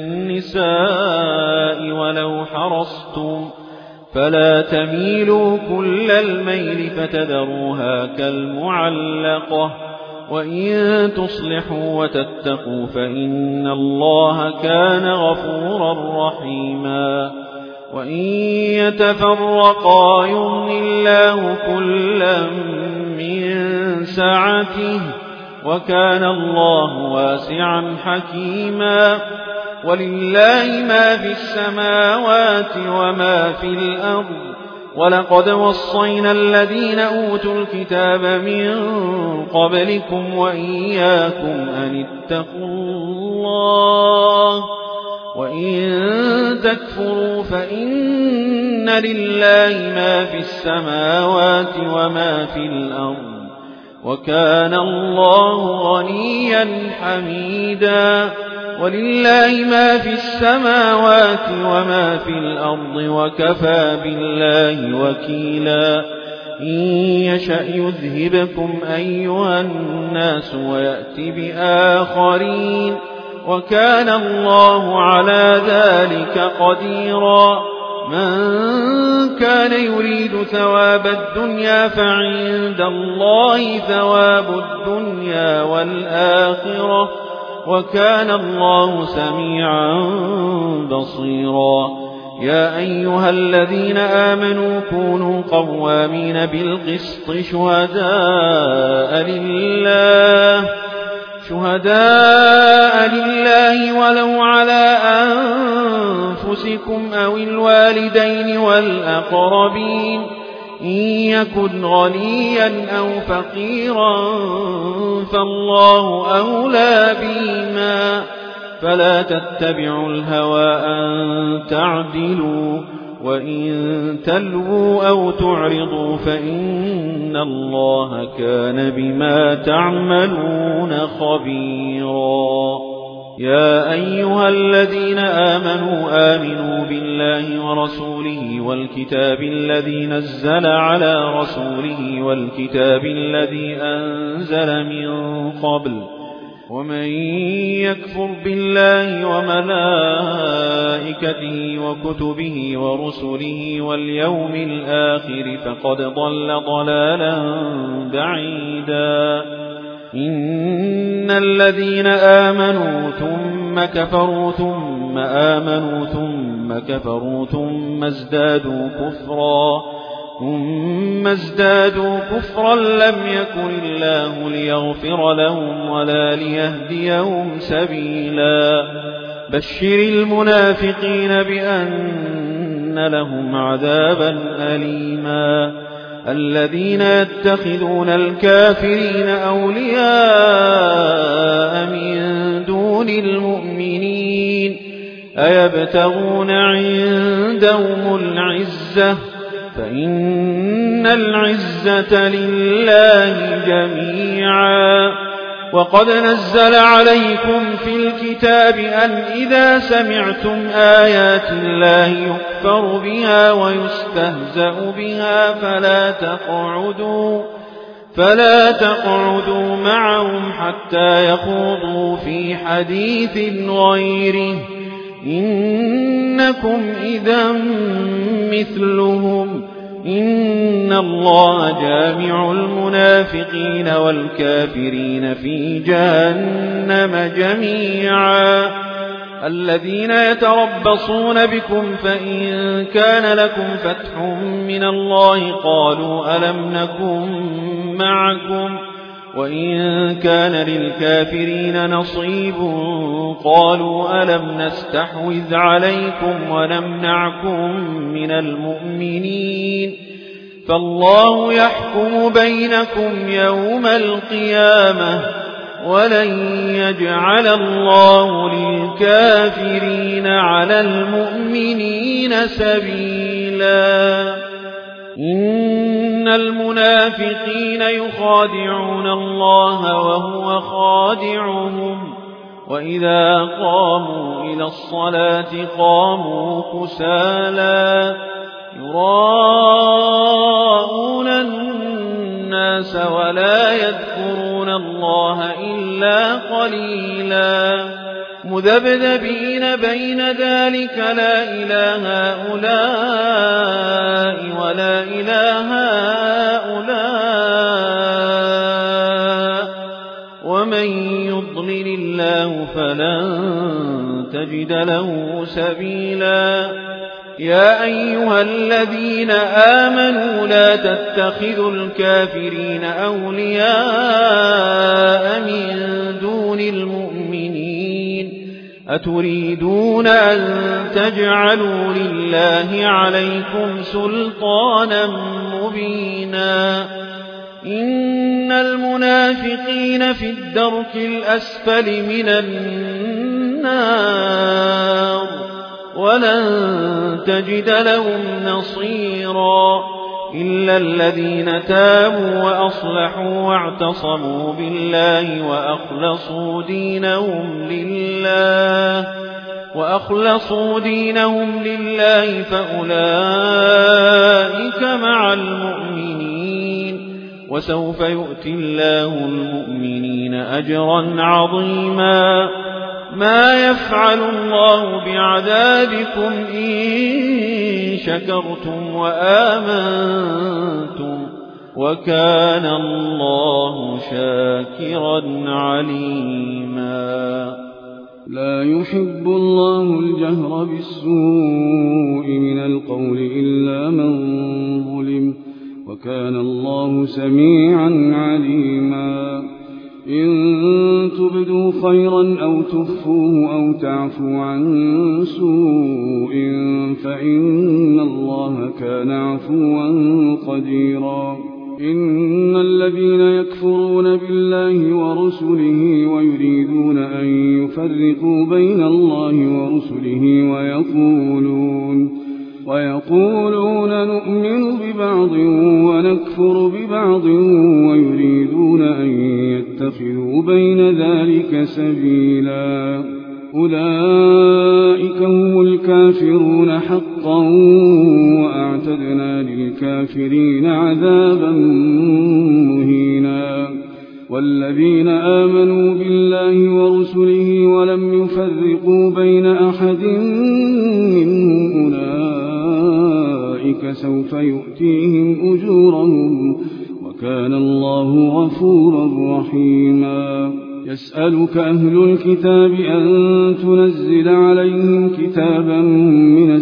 النساء ولو حرصتم فلا تميلوا كل الميل فتذروها كالمعلقة وإن تصلحوا وتتقوا فإن الله كان غفورا رحيما وإن يتفرقا يغن الله كلا من سعته وكان الله واسعا حكيما ولله ما في السماوات وما في الأرض ولقد وصينا الذين أوتوا الكتاب من قبلكم وإياكم أن اتقوا الله وإن تكفروا فإن لله ما في السماوات وما في الأرض وكان الله غنيا حميدا ولله ما في السماوات وما في الأرض وكفى بالله وكيلا إن يشأ يذهبكم أيها الناس ويأتي بآخرين وكان الله على ذلك قديرا من كان يريد ثواب الدنيا فعند الله ثواب الدنيا والآخرة وكان الله سميعا بصيرا يا أيها الذين آمنوا كونوا قوامين بالقسط شهداء لله شهداء لله ولو على أنفسكم أو الوالدين والأقربين إن يكن غنيا أو فقيرا فالله أولى بهما فلا تتبعوا الهوى أن تعدلوا وإن تلووا أو تعرضوا فإن الله كان بما تعملون خبيرا يا أيها الذين آمنوا آمنوا بالله ورسوله والكتاب الذي نزل على رسوله والكتاب الذي أنزل من قبل ومن يكفر بالله وملائكته وكتبه ورسله واليوم الآخر فقد ضل ضلالا بعيدا إن الذين آمنوا ثم كفروا ثم آمنوا ثم كفروا ثم ازدادوا كفرا ثم ازدادوا كفرا لم يكن الله ليغفر لهم ولا ليهديهم سبيلا بشر المنافقين بأن لهم عذابا أليما الذين يتخذون الكافرين أولياء من دون المؤمنين أيبتغون عندهم العزة فإن العزة لله جميعا وقد نزل عليكم في الكتاب أن إذا سمعتم آيات الله يكفر بها ويستهزأ بها فلا تقعدوا فلا تقعدوا معهم حتى يخوضوا في حديث غيره إنكم إذا مثلهم إن الله جامع المنافقين والكافرين في جهنم جميعا الذين يتربصون بكم فإن كان لكم فتح من الله قالوا ألم نكن معكم وإن كان للكافرين نصيب قالوا ألم نستحوذ عليكم ونمنعكم من المؤمنين فالله يحكم بينكم يوم القيامة ولن يجعل الله للكافرين على المؤمنين سبيلا إن المنافقين يخادعون الله وهو خادعهم وإذا قاموا إلى الصلاة قاموا كسالى يراءون الناس ولا يذكرون الله إلا قليلا مذبذبين بين ذلك لا إله هؤلاء ولا إله هؤلاء ومن يضلل الله فلن تجد له سبيلا يا أيها الذين آمنوا لا تتخذوا الكافرين أولياء من دون المؤمنين أتريدون أن تجعلوا لله عليكم سلطانا مبينا إن المنافقين في الدرك الأسفل من النار ولن تجد لهم نصيرا إلا الذين تابوا وأصلحوا واعتصموا بالله وأخلصوا دينهم لله وأخلصوا دينهم لله فأولئك مع المؤمنين وسوف يؤتي الله المؤمنين أجرا عظيما ما يفعل الله بعذابكم إن شكرتم وآمنتم وكان الله شاكرا عليما لا يحب الله الجهر بالسوء من القول إلا من ظلم وكان الله سميعا عليما إن تبدوا خيرا أو تخفوه أو تعفوا عن سوء فإن الله كان عفوا قديرا إن الذين يكفرون بالله ورسله ويريدون أن يفرقوا بين الله ورسله ويقولون ويقولون نؤمن ببعض ونكفر ببعض ويريدون أن يتخذوا بين ذلك سبيلا أولئك هم الكافرون حقا وأعتدنا للكافرين عذابا مهينا والذين آمنوا بالله ورسله ولم يفرقوا بين أحد منهم أولئك سوف يؤتيهم أجورهم وكان الله غفورا رحيما يسألك أهل الكتاب أن تنزل عليهم كتابا من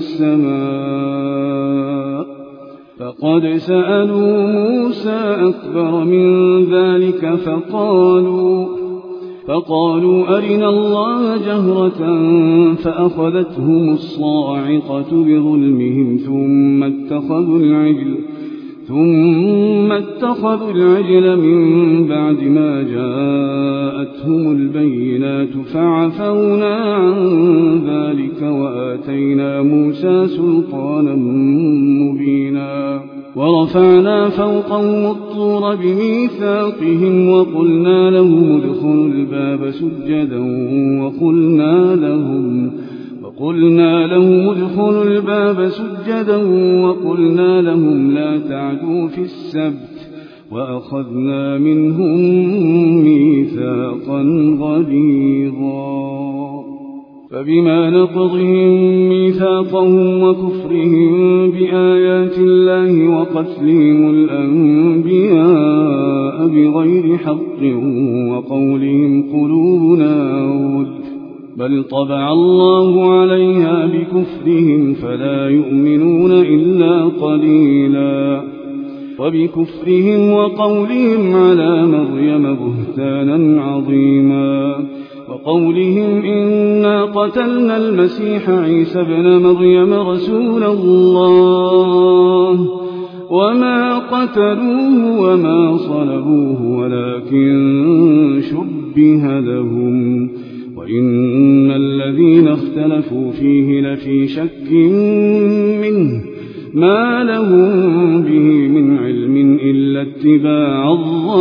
السماء فقد سألوا موسى أكبر من ذلك فقالوا فقالوا أرنا الله جهرة فأخذتهم الصاعقة بظلمهم ثم اتخذوا العجل ثم اتخذوا العجل من بعد ما جاءتهم البينات فعفونا عن ذلك وآتينا موسى سلطانا مبينا ورفعنا فوقهم الطور بميثاقهم وقلنا لهم ادخلوا الباب سجدا وقلنا لهم وقلنا لهم ادخلوا الباب سجدا وقلنا لهم لا تعدوا في السبت وأخذنا منهم ميثاقا غليظا فبما نقضهم ميثاقهم وكفرهم بآيات الله وقتلهم الأنبياء بغير حق وقولهم قلوبنا غلف بل طبع الله عليها بكفرهم فلا يؤمنون إلا قليلا وبكفرهم وقولهم على مريم بهتانا عظيما وقولهم إنا قتلنا المسيح عيسى ابن مريم رسول الله وما قتلوه وما صلبوه ولكن شبه لهم وإن الذين اختلفوا فيه لفي شك منه ما لهم به من علم إلا اتباع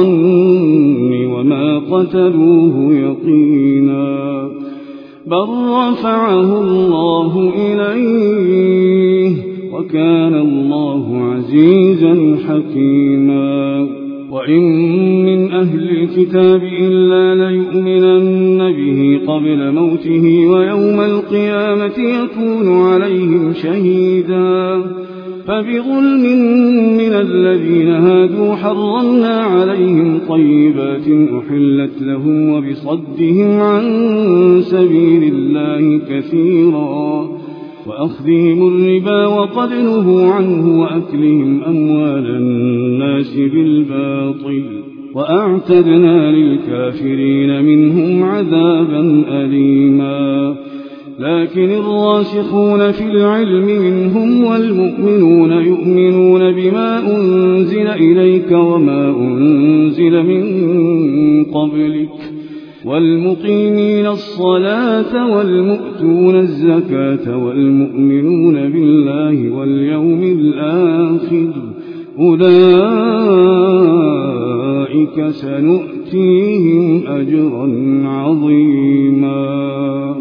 الظن وما قتلوه يقينا بل رفعه الله إليه وكان الله عزيزا حكيما وإن من أهل الكتاب إلا ليؤمنن به قبل موته ويوم القيامة يكون عليهم شهيدا فبظلم من الذين هادوا حرمنا عليهم طيبات أحلت لهم وبصدهم عن سبيل الله كثيرا وأخذهم الربا وقد نهوا عنه وأكلهم أموال الناس بالباطل وأعتدنا للكافرين منهم عذابا أليما لكن الراسخون في العلم منهم والمؤمنون يؤمنون بما أنزل إليك وما أنزل من قبلك والمقيمين الصلاة والمؤتون الزكاة والمؤمنون بالله واليوم الآخر أولئك سنؤتيهم أجرا عظيما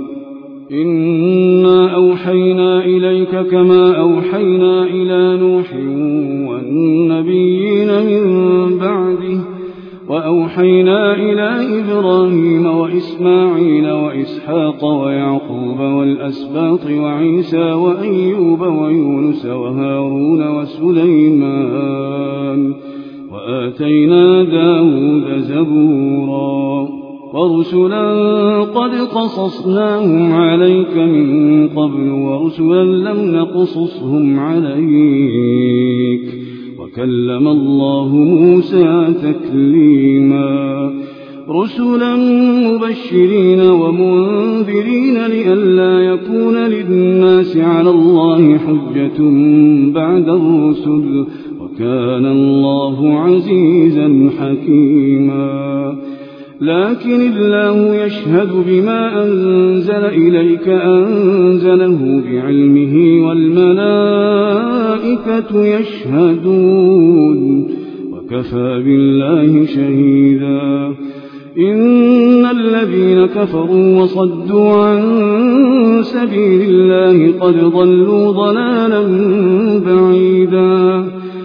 إنا أوحينا إليك كما أوحينا إلى نوح والنبيين من بعده وأوحينا إلى إبراهيم وإسماعيل وإسحاق ويعقوب والأسباط وعيسى وأيوب ويونس وهارون وسليمان وآتينا داود زبورا ورسلا قد قصصناهم عليك من قبل ورسلا لم نقصصهم عليك وكلم الله موسى تكليما رسلا مبشرين ومنذرين لئلا يكون للناس على الله حجة بعد الرسل وكان الله عزيزا حكيما لكن الله يشهد بما أنزل إليك أنزله بعلمه والملائكة يشهدون وكفى بالله شهيدا إن الذين كفروا وصدوا عن سبيل الله قد ضلوا ضلالا بعيدا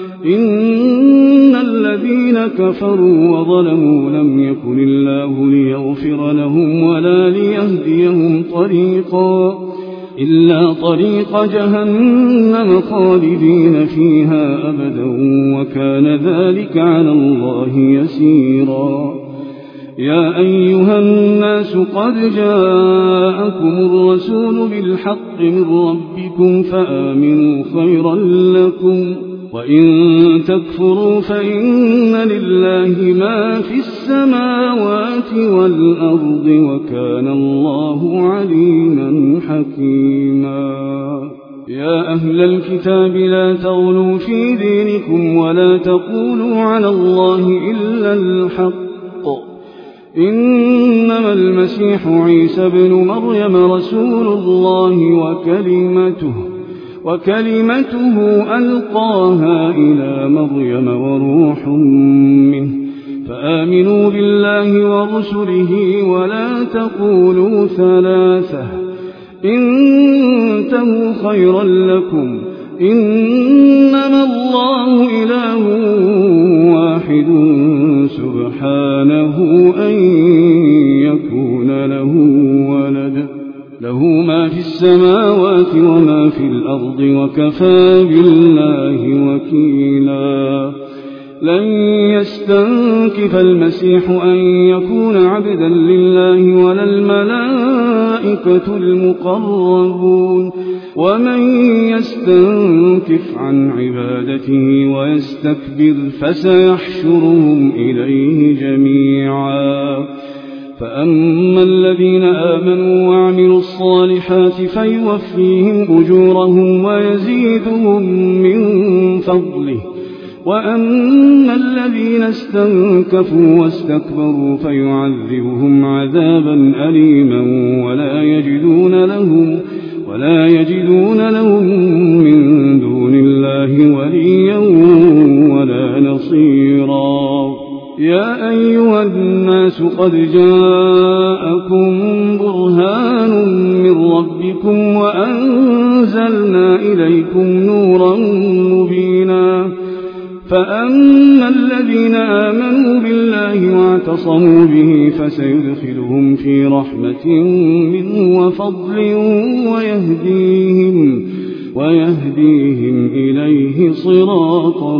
إن الذين كفروا وظلموا لم يكن الله ليغفر لهم ولا ليهديهم طريقا إلا طريق جهنم خالدين فيها أبدا وكان ذلك على الله يسيرا يا أيها الناس قد جاءكم الرسول بالحق من ربكم فآمنوا خيرا لكم وإن تكفروا فإن لله ما في السماوات والأرض وكان الله عليما حكيما يا أهل الكتاب لا تغلوا في دينكم ولا تقولوا على الله إلا الحق إنما المسيح عيسى بن مريم رسول الله وكلمته وكلمته ألقاها إلى مريم وروح منه فآمنوا بالله ورسله ولا تقولوا ثلاثة انتهوا خيرا لكم إنما الله إله واحد سبحانه أن يكون له ولد له ما في السماوات وما في الأرض وكفى بالله وكيلا لن يستنكف المسيح أن يكون عبدا لله ولا الملائكة المقربون ومن يستنكف عن عبادته ويستكبر فسيحشرهم إليه جميعا فأما الذين آمنوا وعملوا الصالحات فيوفيهم أجورهم ويزيدهم من فضله وأما الذين استنكفوا واستكبروا فيعذبهم عذابا أليما ولا يجدون لهم ولا يجدون لهم من دون الله وليا ولا نصيرا يا أيها الناس قد جاءكم برهان من ربكم وأنزلنا إليكم نورا مبينا فأما الذين آمنوا بالله واعتصموا به فسيدخلهم في رحمة منه وفضل ويهديهم, ويهديهم إليه صراطا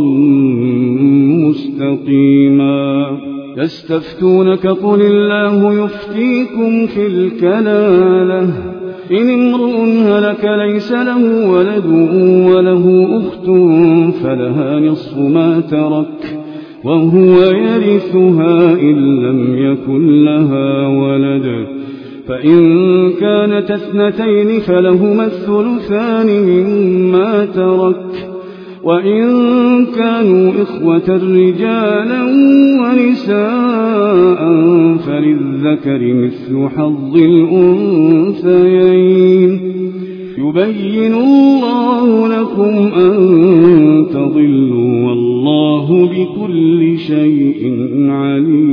مستقيما يستفتونك قل الله يفتيكم في الكلالة إن امرؤ هلك ليس له ولد وله أخت فلها نصف ما ترك وهو يرثها إن لم يكن لها ولد فإن كانت اثنتين فلهما الثلثان مما ترك وإن كانوا إخوة رجالا ونساء فللذكر مثل حظ الأنثيين يبين الله لكم أن تضلوا والله بكل شيء عليم